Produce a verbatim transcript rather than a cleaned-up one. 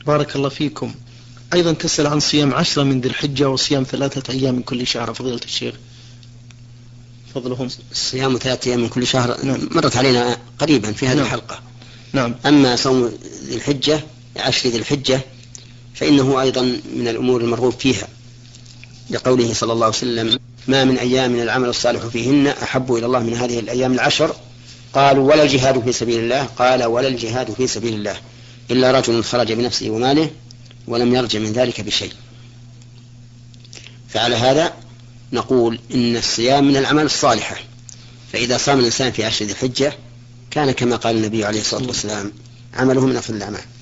بارك الله فيكم. أيضا تسأل عن صيام عشرة من ذي الحجة وصيام ثلاثة أيام من كل شهر فضيلة الشيخ، فضلهم. صيام ثلاثة أيام من كل شهر مرت علينا قريبا في هذه نعم. الحلقة. نعم. أما صوم ذي الحجة عشر ذي الحجة فإنه أيضا من الأمور المرغوب فيها، لقوله صلى الله عليه وسلم: ما من أيام العمل الصالح فيهن أحب إلى الله من هذه الأيام العشر. قالوا: ولا الجهاد في سبيل الله؟ قال: ولا الجهاد في سبيل الله إلا رجل خرج بنفسه وماله ولم يرجع من ذلك بشيء. فعلى هذا نقول إن الصيام من الأعمال الصالحة، فإذا صام الإنسان في عشر ذي الحجة كان كما قال النبي عليه الصلاة والسلام: عمله من أفضل الأعمال.